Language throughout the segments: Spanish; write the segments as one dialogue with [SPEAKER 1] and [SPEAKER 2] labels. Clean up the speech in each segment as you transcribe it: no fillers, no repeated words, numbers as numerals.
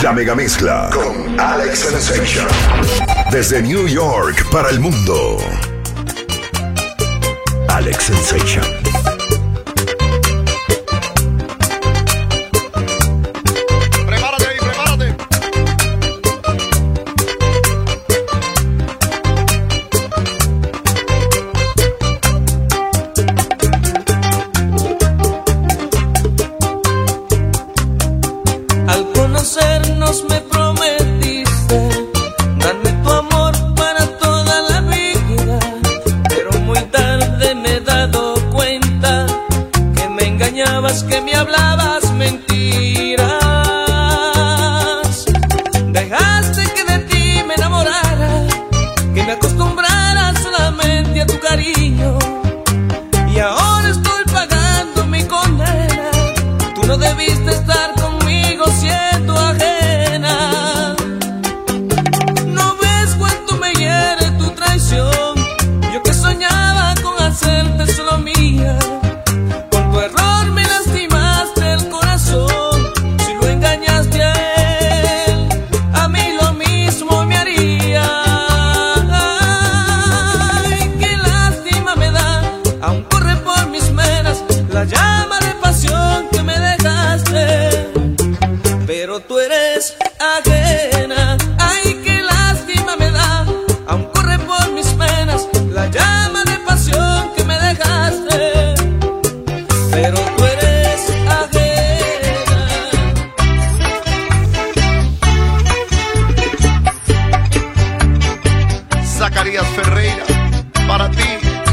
[SPEAKER 1] La Megamezcla con Alex Sensation. Desde New York para el mundo. Alex Sensation.
[SPEAKER 2] Me prometiste darme tu amor para toda la vida, pero muy tarde me he dado cuenta que me engañabas, que me hablabas mentiras. Dejaste que de ti me enamorara, que me acostumbrara solamente a tu cariño, y ahora estoy pagando mi condena. Tú no debiste estar conmigo siendo ajena. No ves cuánto me hiere tu traición. Yo que soñaba con hacerte solo mía. Con tu error me lastimaste el corazón. Si lo engañaste a él, a mí lo mismo me haría. Ay, qué lástima me da, aún corre por mis venas la llama de pasión que me dejaste. Pero tú eres ajena. Ay, qué lástima me da, aún corre por mis venas la llama de pasión que me dejaste. Pero tú eres ajena.
[SPEAKER 3] Zacarías Ferreira, para ti.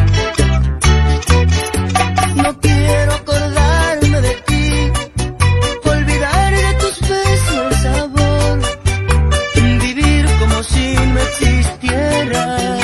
[SPEAKER 4] No quiero acordarme de ti, olvidar de tus besos el sabor, vivir como si no existieras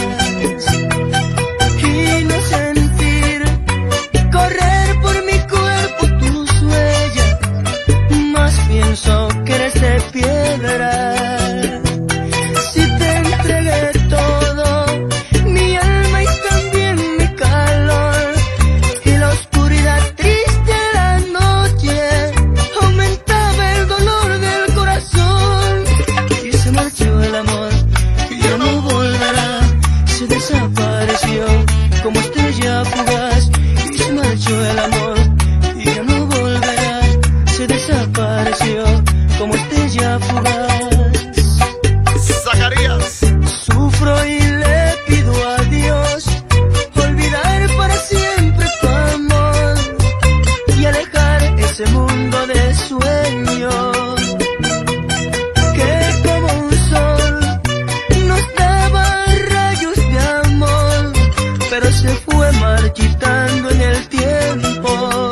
[SPEAKER 4] y no sentir correr por mi cuerpo tus huellas. Más pienso que eres de piedra. Si te entregué todo, mi alma y también mi calor, y la oscuridad triste de la noche aumentaba el dolor del corazón. Y se marchó el amor y ya no volverá. Se desapareció como estrella fugaz. Y se marchó el amor y ya no volverá. Se desapareció como estrella fugaz.
[SPEAKER 3] Zacarías.
[SPEAKER 4] Sufro y le pido a Dios olvidar para siempre tu amor y alejar ese mundo de sueños que como un sol nos daba rayos de amor, pero se fue marchitando en el tiempo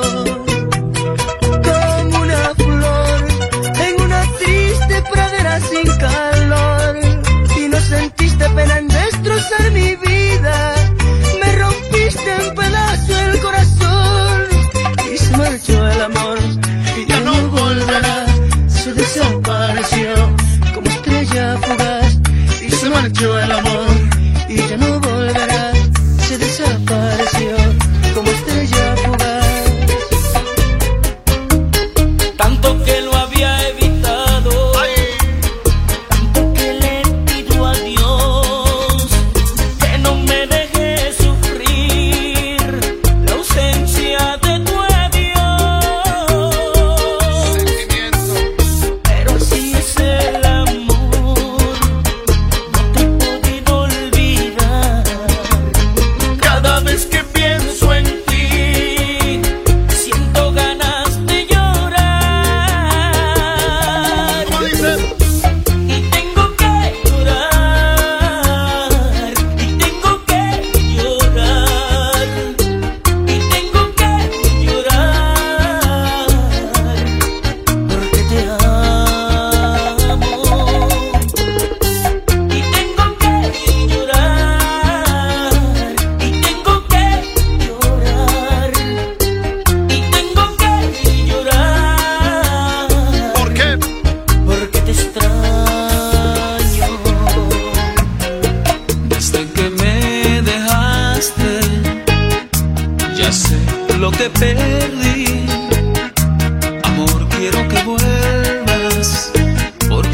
[SPEAKER 4] como una flor en una triste pradera sin calor. Y no sentiste pena en destrozar mi vida, me rompiste en pedazos el corazón. Y se marchó el amor y ya no volverá. Se desapareció como estrella fugaz. Y se marchó el amor y ya no volverá. Se desapareció como estrella fugaz.
[SPEAKER 2] Tanto que lo había evitado, tanto que le pido a Dios que no me deje sufrir la ausencia de tu adiós. Pero así es el amor, no te he podido olvidar. Cada vez que pienso en ti, siento ganas de llorar.
[SPEAKER 3] ¿Cómo dice?
[SPEAKER 2] Y tengo que llorar, y tengo que llorar, y tengo que llorar, porque te amo. Y tengo que llorar, y tengo que llorar, y tengo que llorar.
[SPEAKER 3] ¿Por qué?
[SPEAKER 2] Porque te extraño. Desde que me dejaste, ya sé lo que perdí. Amor, quiero que vuelvas, porque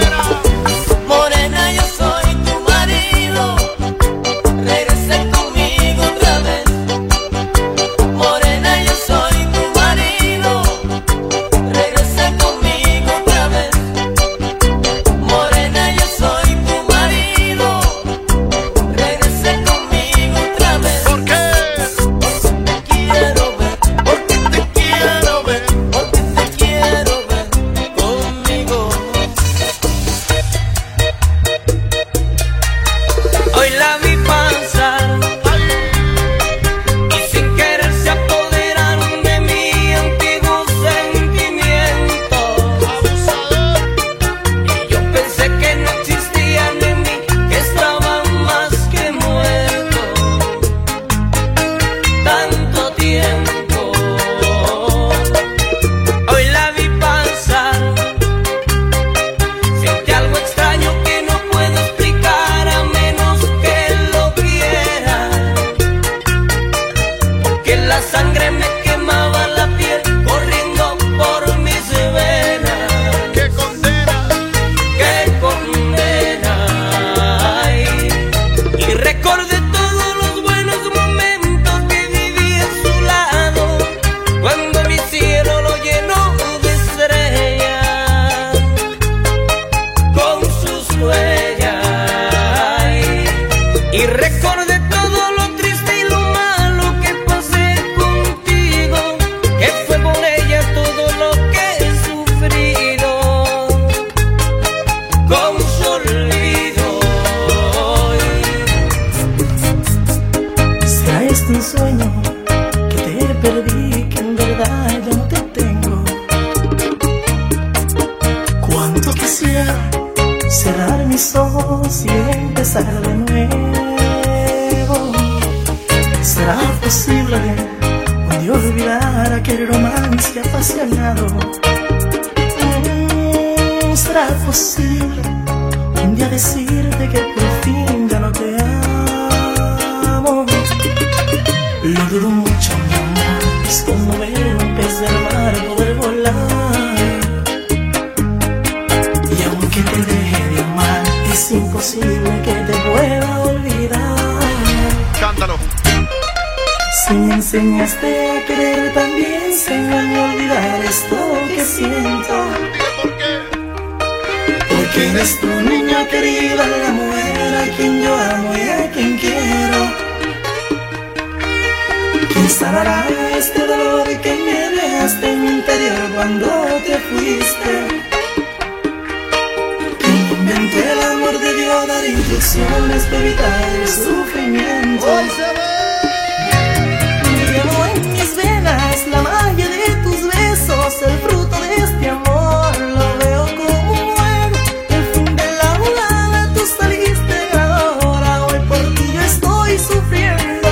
[SPEAKER 5] Solo quisiera cerrar mis ojos y empezar de nuevo. ¿Será posible un día olvidar aquel romance apasionado? ¿Será posible un día decirte que por fin ya no te amo? Lo dudo mucho, mi amor, es como ver un pez del mar poder volar. Y aunque te deje de amar, es imposible que te pueda olvidar.
[SPEAKER 3] Cántalo.
[SPEAKER 5] Si me enseñaste a querer, también enséñame a olvidar esto que siento.
[SPEAKER 3] ¿Por qué?
[SPEAKER 5] Porque eres tu niña querida, la mujer a quien yo amo y a quien quiero. ¿Quién sanará este dolor que me dejaste en mi interior cuando te fuiste? ¿Quién inventó el amor de Dios, dar instrucciones para evitar el sufrimiento?
[SPEAKER 3] Hoy se ve.
[SPEAKER 5] Llevo en mis venas la magia de tus besos, el fruto de este amor lo veo como un juego. El fin de la jugada, tú saliste ganadora, hoy por ti yo estoy sufriendo.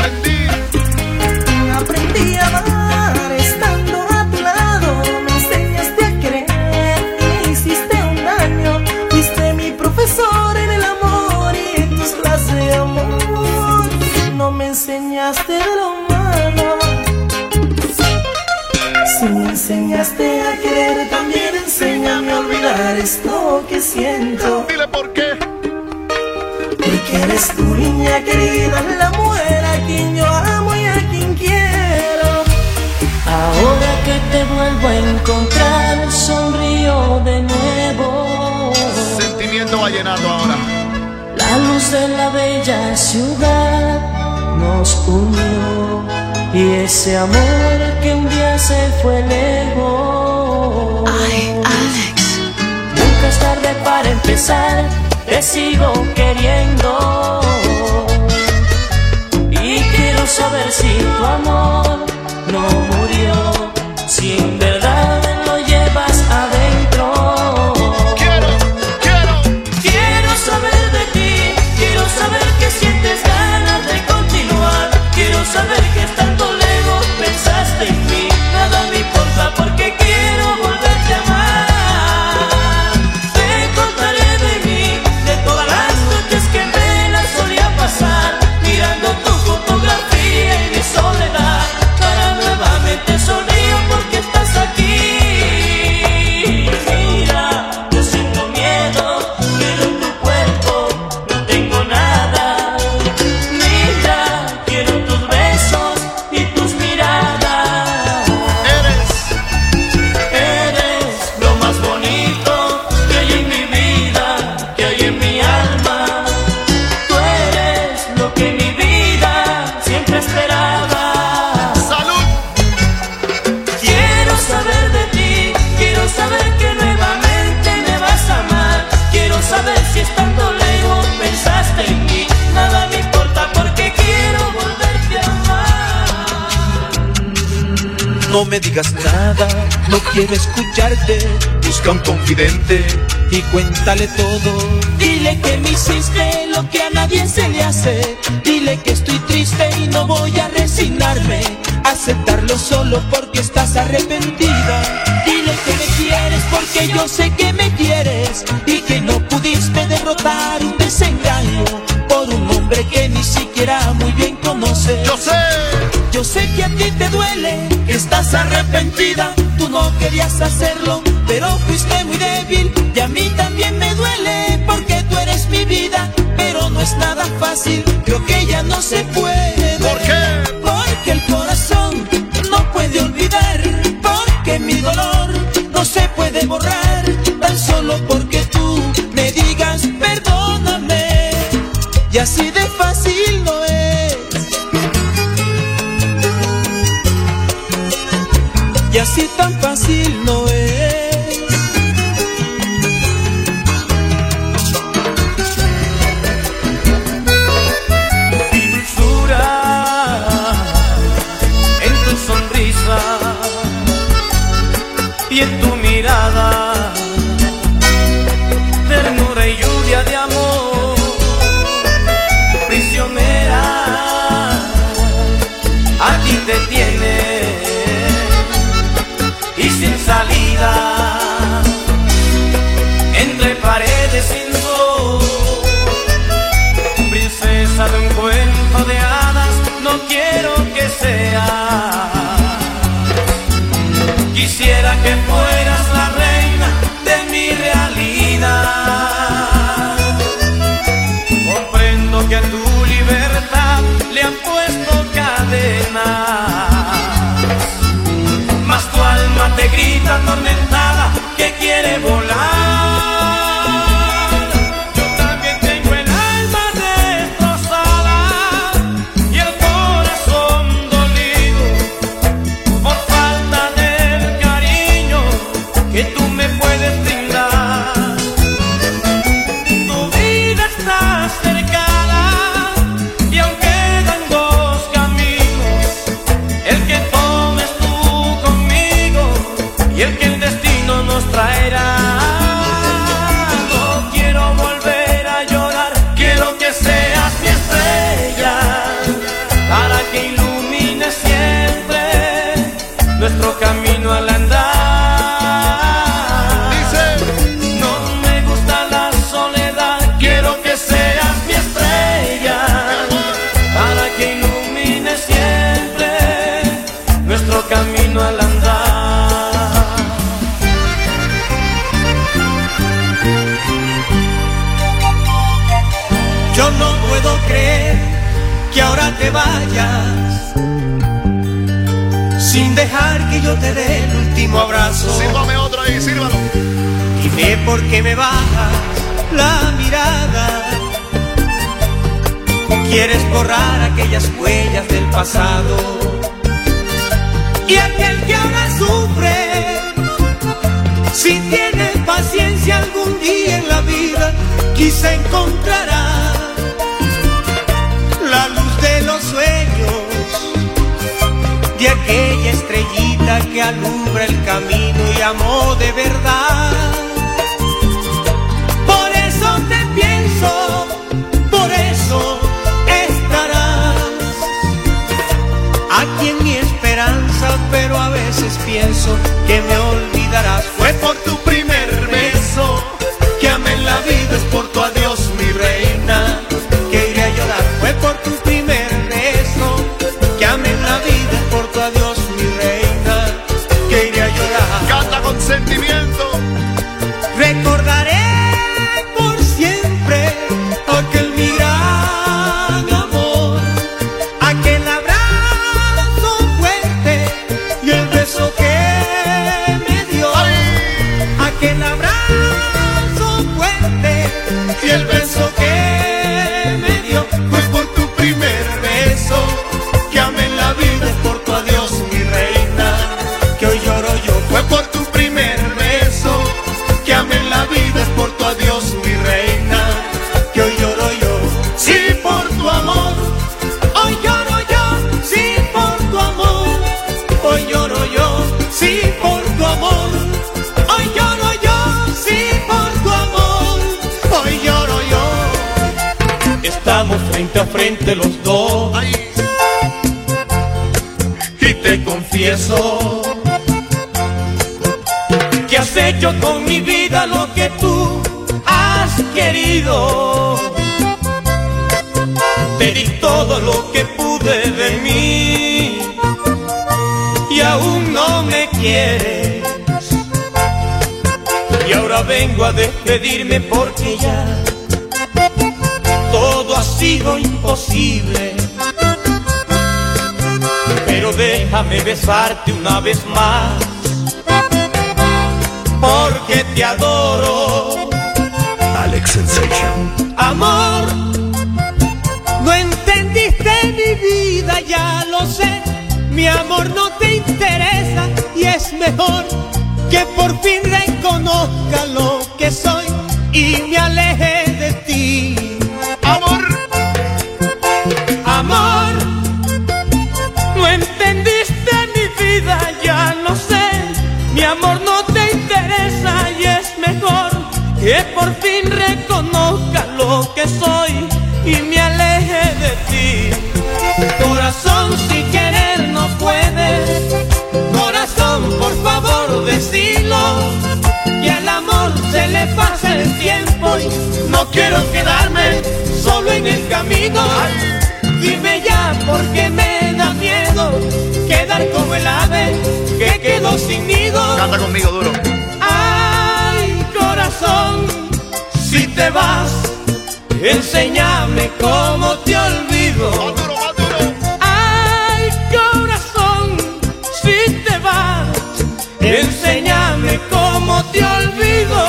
[SPEAKER 5] Aprendí a amar estando a tu lado, me enseñaste a querer y me hiciste un daño. Fuiste mi profesor en el amor y en tus clases de amor no me enseñaste de lo malo. Si me enseñaste a querer, también enséñame a olvidar esto que siento.
[SPEAKER 3] Dile por qué.
[SPEAKER 5] Porque eres tu niña querida, la mujer a quien yo amo y a quien quiero.
[SPEAKER 4] Ahora que te vuelvo a encontrar, sonrío de nuevo.
[SPEAKER 3] Sentimiento vallenato ahora.
[SPEAKER 4] La luz de la bella ciudad nos unió y ese amor que un día se fue lejos.
[SPEAKER 6] Ay, Alex.
[SPEAKER 4] Nunca es tarde para empezar, te sigo queriendo. Y quiero saber si tu amor no murió, si en verdad lo llevas adentro. Quiero saber de ti, quiero saber que sientes ganas de continuar. Quiero saber que estando lejos pensaste en mí. Nada me importa porque quiero volverte a amar. Te contaré de mí, de todas las noches que me las solía pasar, mirando tu fotografía en mi soledad. Para nuevamente sonrío porque estás aquí. Mira, yo siento miedo, quiero tu cuerpo, no tengo nada. Mira, quiero tus besos y tus miradas. Eres lo más bonito que hay en mi vida, que hay en mi alma. Tú eres lo que mi vida siempre esperaba.
[SPEAKER 3] ¡Salud!
[SPEAKER 4] Quiero saber de ti, quiero saber que nuevamente me vas a amar. Quiero saber si estando lejos pensaste en mí. Nada me importa porque quiero volverte a amar.
[SPEAKER 7] No me digas nada, no quiero escucharte. Busca un confidente y cuéntale todo.
[SPEAKER 4] Dile que me hiciste lo que a nadie se le hace. Dile que estoy triste y no voy a resignarme.
[SPEAKER 7] Aceptarlo solo porque estás arrepentida.
[SPEAKER 4] Dile que me quieres porque yo sé que me quieres y que no pudiste derrotar un desengaño por un hombre que ni siquiera muy bien conoces. Yo sé que a ti te duele, que estás arrepentida. Tú no querías hacerlo, pero fuiste muy débil. Y a mí también me duele porque tú eres mi vida. Pero no es nada fácil, creo que ya no se puede.
[SPEAKER 3] ¿Por qué?
[SPEAKER 4] Porque el corazón no puede olvidar. Porque mi dolor no se puede borrar. Tan solo porque tú me digas perdóname. Y así de fácil no es. Y así tan fácil no es.
[SPEAKER 7] Dulzura en tu sonrisa y en tu mirada.
[SPEAKER 2] Yo no puedo creer que ahora te vayas sin dejar que yo te dé el último abrazo.
[SPEAKER 3] Sírvame otro ahí, sírvalo.
[SPEAKER 2] Dime por qué me bajas la mirada. Quieres borrar aquellas huellas del pasado. Y aquel que ahora sufre, si tiene paciencia algún día en la vida, quizá encontrará la luz de los sueños, de aquella estrellita que alumbra el camino y amó de verdad. Por eso te pienso, por eso estarás aquí en mi esperanza, pero a veces pienso que me olvidarás. Fue por tu primer beso que amé en la vida, es por tu adiós, mi reina, que iré a llorar. Fue por tu primer beso que amé en la vida, es por tu adiós, mi reina, que iré a llorar.
[SPEAKER 3] Canta con sentimiento.
[SPEAKER 2] Recordaré por siempre aquel mi gran amor, aquel abrazo fuerte y el beso que me dio. Aquel abrazo fuerte y el beso que me dio. Fue por tu primer beso que amé en la vida, es por tu adiós, mi reina, que hoy lloro yo. Fue por tu primer beso que amé en la vida, es por tu adiós, mi reina, que hoy lloro yo. Sí, por tu amor, hoy lloro yo. Sí, por tu amor, hoy lloro yo. Sí, por tu amor, hoy lloro yo. Sí, por tu amor, hoy lloro yo. Estamos frente a frente los dos.
[SPEAKER 3] Ahí.
[SPEAKER 2] Y te confieso que has hecho con mi vida lo que tú has querido. Te di todo lo que pude de mí y aún no me quieres. Y ahora vengo a despedirme porque ya todo ha sido imposible. Pero déjame besarte una vez más, porque te adoro.
[SPEAKER 1] Alex Sensation.
[SPEAKER 2] Amor, no entendiste mi vida, ya lo sé. Mi amor no te interesa y es mejor que por fin reconozca lo que soy y me aleje de ti.
[SPEAKER 3] Amor.
[SPEAKER 2] Amor, no entendiste mi vida, ya lo sé. Mi amor no te interesa y es mejor que por fin reconozca lo que soy y me aleje de ti. Corazón, si querer no puedes. Corazón, por favor, decilo. Y al amor se le pasa el tiempo y no quiero quedarme solo en el camino. Dime ya porque me da miedo quedar como el ave que quedó sin nido.
[SPEAKER 3] Canta conmigo duro.
[SPEAKER 2] Ay, corazón, si te vas, enséñame cómo te olvido.
[SPEAKER 3] Más duro, más duro.
[SPEAKER 2] Ay, corazón, si te vas, enséñame cómo te olvido.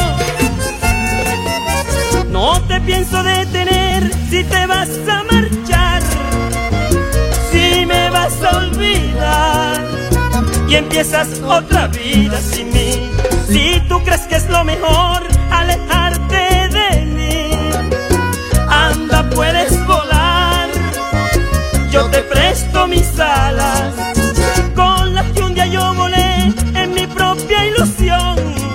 [SPEAKER 5] No te pienso detener si te vas a marchar, si me vas a olvidar y empiezas otra vida sin mí. Si tú crees que es lo mejor alejarte de mí, anda, puedes volar. Yo te presto mis alas, con las que un día yo volé en mi propia ilusión,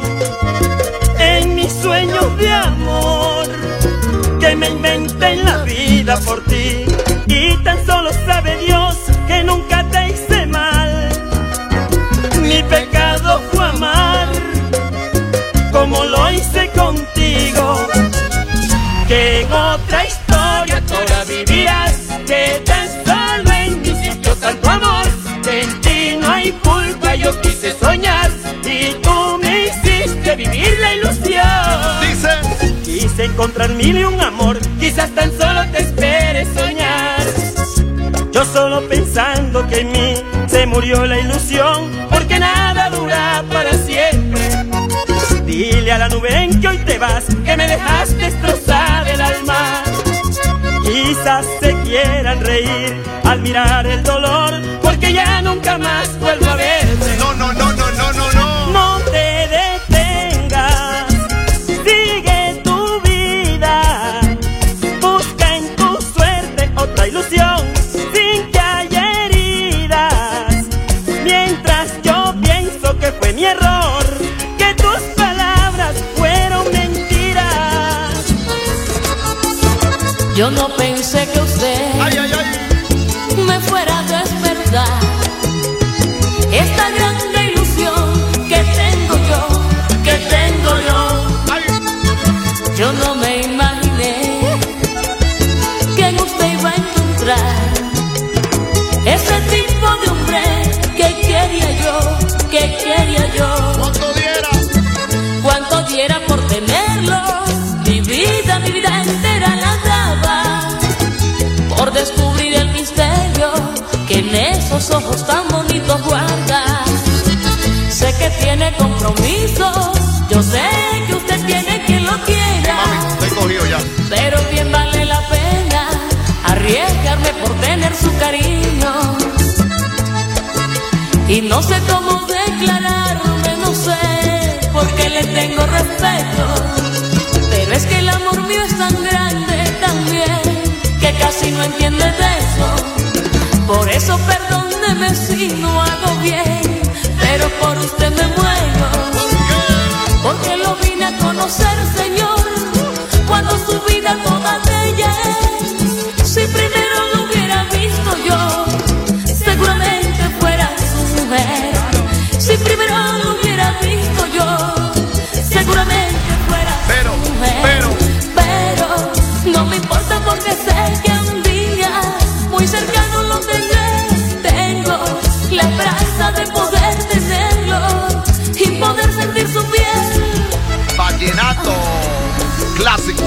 [SPEAKER 5] en mis sueños de amor que me inventé en la vida por ti. Y tan solo sabe Dios que nunca te hice mal. Mi pecado fue amar como lo hice contigo, que en otra historia toda vivías, que tan solo en mí sintió tanto amor, que en ti no hay culpa. Yo quise soñar y tú me hiciste vivir la ilusión.
[SPEAKER 3] Dice.
[SPEAKER 5] Quise encontrar mil y un amor, quise
[SPEAKER 6] quizás tan solo te esperes soñar. Yo solo pensando que en mí se murió la ilusión, porque nada dura para siempre. Dile a la nube en que hoy te vas, que me dejaste destrozar el alma. Quizás se quieran reír al mirar el dolor, porque ya nunca más vuelvo a verte.
[SPEAKER 3] No, no, no, no, no, no, no.
[SPEAKER 6] No te detengas, sigue tu vida, busca en tu suerte otra ilusión, sin que haya heridas. Mientras yo pienso que fue mi error, que tus palabras fueron mentiras.
[SPEAKER 8] Yo no pensé que usted
[SPEAKER 3] Ay, ay, ay.
[SPEAKER 8] me fuera a despertar esta grande ilusión que tengo yo, que tengo yo.
[SPEAKER 3] Ay.
[SPEAKER 8] Yo no me imaginé que en usted iba a encontrar ese tipo de hombre que quería yo, que quería yo. Cuánto diera por tenerlo, mi vida entera la daba por descubrir el misterio que en esos ojos tan bonitos guarda. Sé que tiene compromisos, yo sé que usted tiene quien lo quiera.
[SPEAKER 3] Mami, estoy cogido ya.
[SPEAKER 8] Pero bien vale la pena arriesgarme por tener su cariño. Y no sé cómo declararme, no sé, porque le tengo respeto. Pero es que el amor mío es tan grande también, que casi no entiende de eso. Por eso perdóneme si no hago bien, pero por usted me muero. Porque lo vine a conocer, Señor, cuando su vida toda de ella es. Si primero lo hubiera visto yo, seguramente fuera su mujer. Si primero lo hubiera visto yo, seguramente fuera su mujer. Pero no me importa porque sé que un día muy cercano lo tendré. Tengo la esperanza de poder tenerlo y poder sentir su piel.
[SPEAKER 3] Vallenato clásico.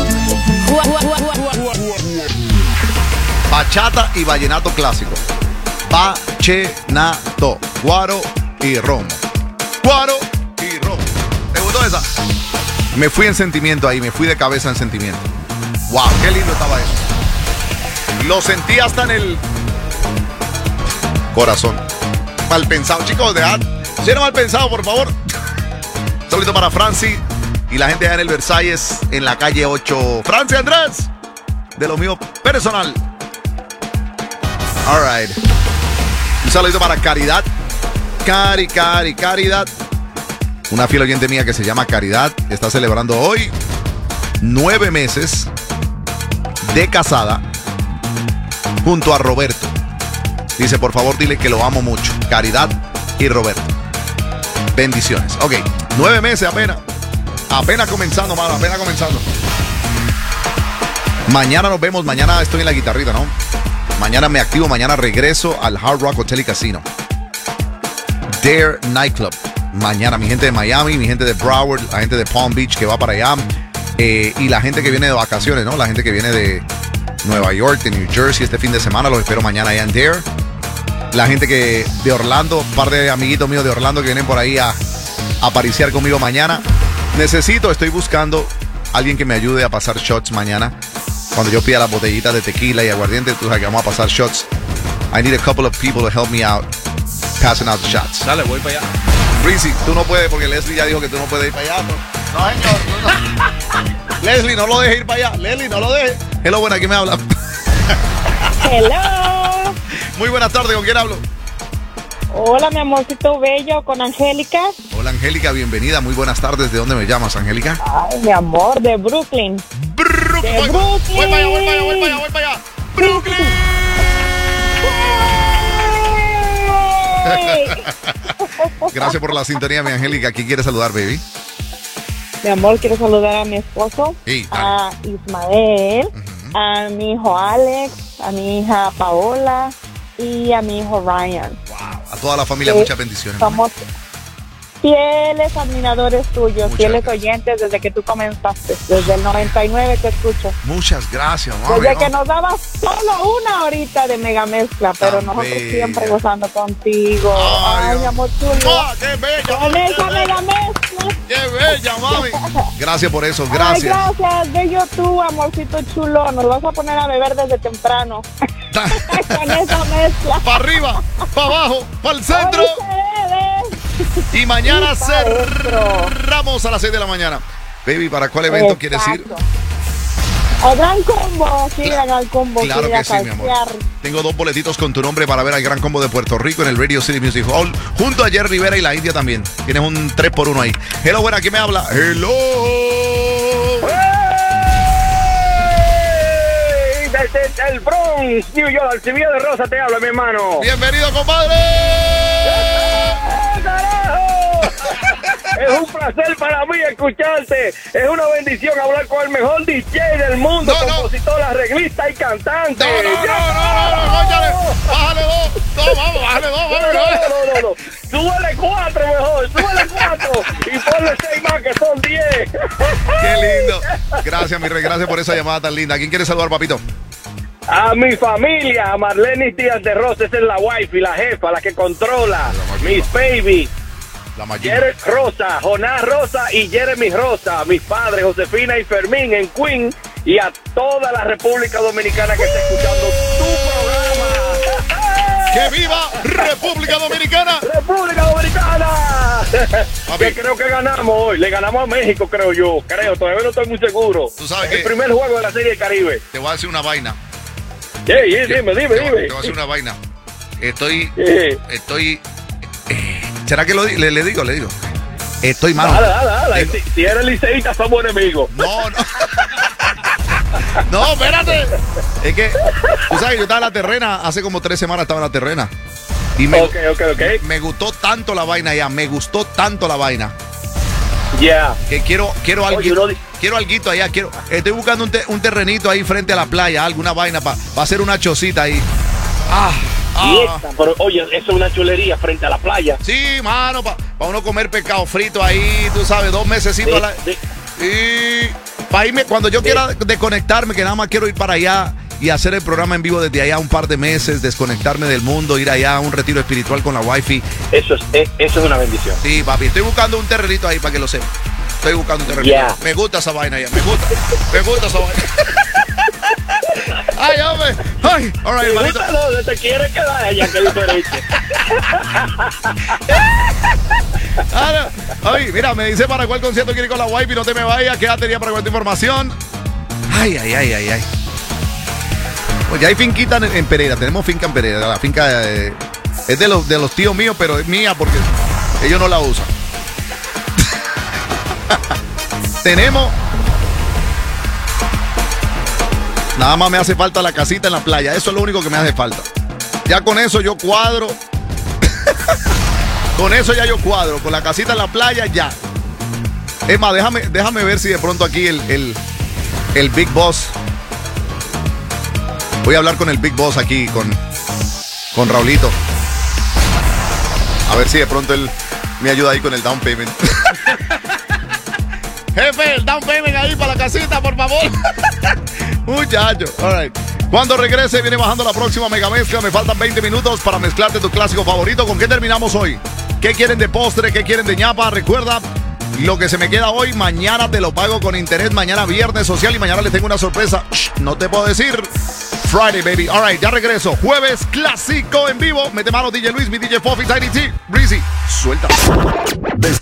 [SPEAKER 3] Bachata y vallenato clásico. Vallenato. Guaro y romo. Guaro y romo. ¿Te gustó esa? Me fui en sentimiento ahí, me fui de cabeza en sentimiento. Wow, qué lindo estaba eso. Lo sentí hasta en el corazón. Mal pensado, chicos, dejad. Si era mal pensado, por favor. Un saludito para Franci y la gente allá en el Versalles, en la calle 8. Franci Andrés, de lo mío personal. All right. Un saludito para Caridad. Caridad. Una fiel oyente mía que se llama Caridad. Está celebrando hoy 9 meses de casada junto a Roberto. Dice, por favor, dile que lo amo mucho. Caridad y Roberto. Bendiciones. Ok, 9 meses apenas. Apenas comenzando, mano, apenas comenzando. Mañana nos vemos. Mañana estoy en la guitarrita, ¿no? Mañana me activo. Mañana regreso al Hard Rock Hotel y Casino. Dare Nightclub. Mañana, mi gente de Miami, mi gente de Broward, la gente de Palm Beach que va para allá. Y la gente que viene de vacaciones, ¿no? La gente que viene de Nueva York, de New Jersey este fin de semana. Los espero mañana allá en Dare. La gente que de Orlando, un par de amiguitos míos de Orlando que vienen por ahí a apariciar conmigo mañana. Estoy buscando a alguien que me ayude a pasar shots mañana. Cuando yo pida las botellitas de tequila y aguardiente, tú sabes que vamos a pasar shots. I need a couple of people to help me out passing out the shots.
[SPEAKER 9] Dale, voy para allá.
[SPEAKER 3] Rizzy, tú no puedes porque Leslie ya dijo que tú no puedes ir para allá. No, señor. No. Leslie, no lo dejes ir para allá. Leslie, no lo dejes. Hello, buena, ¿quién me habla?
[SPEAKER 10] Hello.
[SPEAKER 3] Muy buenas tardes, ¿con quién hablo?
[SPEAKER 10] Hola, mi amorcito bello, con Angélica.
[SPEAKER 3] Hola, Angélica, bienvenida. Muy buenas tardes. ¿De dónde me llamas, Angélica?
[SPEAKER 10] Ay, mi amor, de Brooklyn. De Brooklyn.
[SPEAKER 3] Voy para allá. Brooklyn. Gracias por la sintonía, mi Angélica. ¿Quién quiere saludar, baby?
[SPEAKER 10] Mi amor, quiero saludar a mi esposo,
[SPEAKER 3] sí,
[SPEAKER 10] a Ismael, a mi hijo Alex, a mi hija Paola y a mi hijo Ryan.
[SPEAKER 3] Wow. A toda la familia, muchas bendiciones.
[SPEAKER 10] fieles admiradores tuyos,
[SPEAKER 3] Muchas
[SPEAKER 10] fieles
[SPEAKER 3] gracias.
[SPEAKER 10] oyentes desde que tú comenzaste, desde el 99 te escucho.
[SPEAKER 3] Muchas gracias, mami.
[SPEAKER 10] Desde
[SPEAKER 3] ¿no?
[SPEAKER 10] que nos dabas solo una horita de mega mezcla, pero
[SPEAKER 3] Tan
[SPEAKER 10] nosotros
[SPEAKER 3] bella.
[SPEAKER 10] siempre gozando contigo.
[SPEAKER 3] Ay,
[SPEAKER 10] Ay, mi amor chulo.
[SPEAKER 3] ¡Ah, qué bella!
[SPEAKER 10] Con
[SPEAKER 3] mami,
[SPEAKER 10] esa
[SPEAKER 3] qué
[SPEAKER 10] mega
[SPEAKER 3] bella!
[SPEAKER 10] mezcla.
[SPEAKER 3] ¡Qué bella, mami! Gracias por eso,
[SPEAKER 10] Ay,
[SPEAKER 3] gracias.
[SPEAKER 10] gracias, bello tú, amorcito chulo. Nos vas a poner a beber desde temprano. Con esa mezcla.
[SPEAKER 3] Para arriba, para abajo, para el centro.
[SPEAKER 10] Hoy se bebe.
[SPEAKER 3] Y mañana
[SPEAKER 10] Y pa' dentro.
[SPEAKER 3] cerramos a las 6 de la mañana. Baby, ¿para cuál evento quieres ir?
[SPEAKER 10] Exacto. El Gran Combo, sí, el Gran Combo.
[SPEAKER 3] Claro
[SPEAKER 10] quiero ir
[SPEAKER 3] que
[SPEAKER 10] a
[SPEAKER 3] sí, mi amor.
[SPEAKER 10] calcear.
[SPEAKER 3] Tengo 2 boletitos con tu nombre para ver al Gran Combo de Puerto Rico en el Radio City Music Hall, junto a Jerry Rivera y la India también. Tienes un 3x1 ahí. Hello, buena, ¿quién me habla? Hello.
[SPEAKER 9] Desde el Bronx, New York, Alcibía de Rosa te habla, mi hermano.
[SPEAKER 3] Bienvenido, compadre.
[SPEAKER 9] ¡Carajo! Es un placer para mí escucharte. Es una bendición hablar con el mejor DJ del mundo,
[SPEAKER 3] No, no.
[SPEAKER 9] compositor, arreglista y cantante.
[SPEAKER 3] No, cónchale. Bájale 2. No, vamos, bájale 2.
[SPEAKER 9] No. Súbele 4 mejor, súbele 4 y ponle 6 más que son 10.
[SPEAKER 3] Qué lindo. Gracias, mi rey. Gracias por esa llamada tan linda. ¿A quién quieres saludar, papito?
[SPEAKER 9] A mi familia, a Marlene Díaz de Rosa, esa es la wifi, la jefa, la que controla. Miss Baby,
[SPEAKER 3] La Mayimba.
[SPEAKER 9] Jerry Rosa, Jonás Rosa y Jeremy Rosa. Mis padres, Josefina y Fermín en Queen. Y a toda la República Dominicana que está escuchando tu programa.
[SPEAKER 3] ¡Que viva República Dominicana!
[SPEAKER 9] ¡República Dominicana!
[SPEAKER 3] Papi.
[SPEAKER 9] Que creo que ganamos hoy. Le ganamos a México, creo yo. Todavía no estoy muy seguro.
[SPEAKER 3] Tú sabes
[SPEAKER 9] El
[SPEAKER 3] que-
[SPEAKER 9] primer juego de la Serie del Caribe.
[SPEAKER 3] Te voy a decir una vaina.
[SPEAKER 9] Dime.
[SPEAKER 3] Te voy a decir una vaina. Estoy. ¿Será que le digo? Estoy malo.
[SPEAKER 9] Dale. Si eres liceísta, somos enemigos.
[SPEAKER 3] No. No, espérate. Es que, tú sabes, yo estaba en la terrena, hace como 3 semanas estaba en la terrena. Y me,
[SPEAKER 9] Ok.
[SPEAKER 3] me gustó tanto la vaina ya,
[SPEAKER 9] Ya.
[SPEAKER 3] que quiero algo.
[SPEAKER 9] Oye, uno di-
[SPEAKER 3] Quiero alguito allá, estoy buscando un terrenito ahí frente a la playa, alguna vaina para hacer una chocita ahí.
[SPEAKER 9] Y esta, pero oye, eso es una chulería frente a la playa.
[SPEAKER 3] Sí, mano, para uno comer pescado frito ahí, tú sabes, 2 mesecitos a la... Y para irme, cuando yo quiera desconectarme, que nada más quiero ir para allá y hacer el programa en vivo desde allá un par de meses, desconectarme del mundo, ir allá a un retiro espiritual con la wifi.
[SPEAKER 9] Eso es una bendición.
[SPEAKER 3] Sí, papi, estoy buscando un terrenito ahí para que lo sepa. Estoy buscando un terrenito.
[SPEAKER 9] Yeah.
[SPEAKER 3] Me gusta esa vaina ya, me gusta esa vaina. Ay, hombre. Ay, all right,
[SPEAKER 9] ¿Te
[SPEAKER 3] hermanito.
[SPEAKER 9] gusta dónde te quieres quedar allá? Qué diferente.
[SPEAKER 3] Ahora, ay, mira, me dice para cuál concierto quiere ir con la wifi, no te me vayas, quédate ya para cualquier información. Ay. Pues ya hay finquita en Pereira, tenemos finca en Pereira, la finca es de los tíos míos, pero es mía porque ellos no la usan. Tenemos... Nada más me hace falta la casita en la playa, eso es lo único que me hace falta. Ya con eso yo cuadro. Con eso ya yo cuadro, con la casita en la playa ya. Es más, déjame ver si de pronto aquí el Big Boss. Voy a hablar con el Big Boss aquí, con Raulito. A ver si de pronto él me ayuda ahí con el down payment. Jefe, el down payment ahí para la casita, por favor. Muchacho, all right. Cuando regrese, viene bajando la próxima mega mezcla. Me faltan 20 minutos para mezclarte tu clásico favorito. ¿Con qué terminamos hoy? ¿Qué quieren de postre? ¿Qué quieren de ñapa? Recuerda, lo que se me queda hoy, mañana te lo pago con interés. Mañana viernes social y mañana les tengo una sorpresa. Shh, no te puedo decir. Friday, baby. All right, ya regreso. Jueves clásico en vivo. Mete mano DJ Luis, mi DJ Fofi, Tiny T, Breezy. Suelta.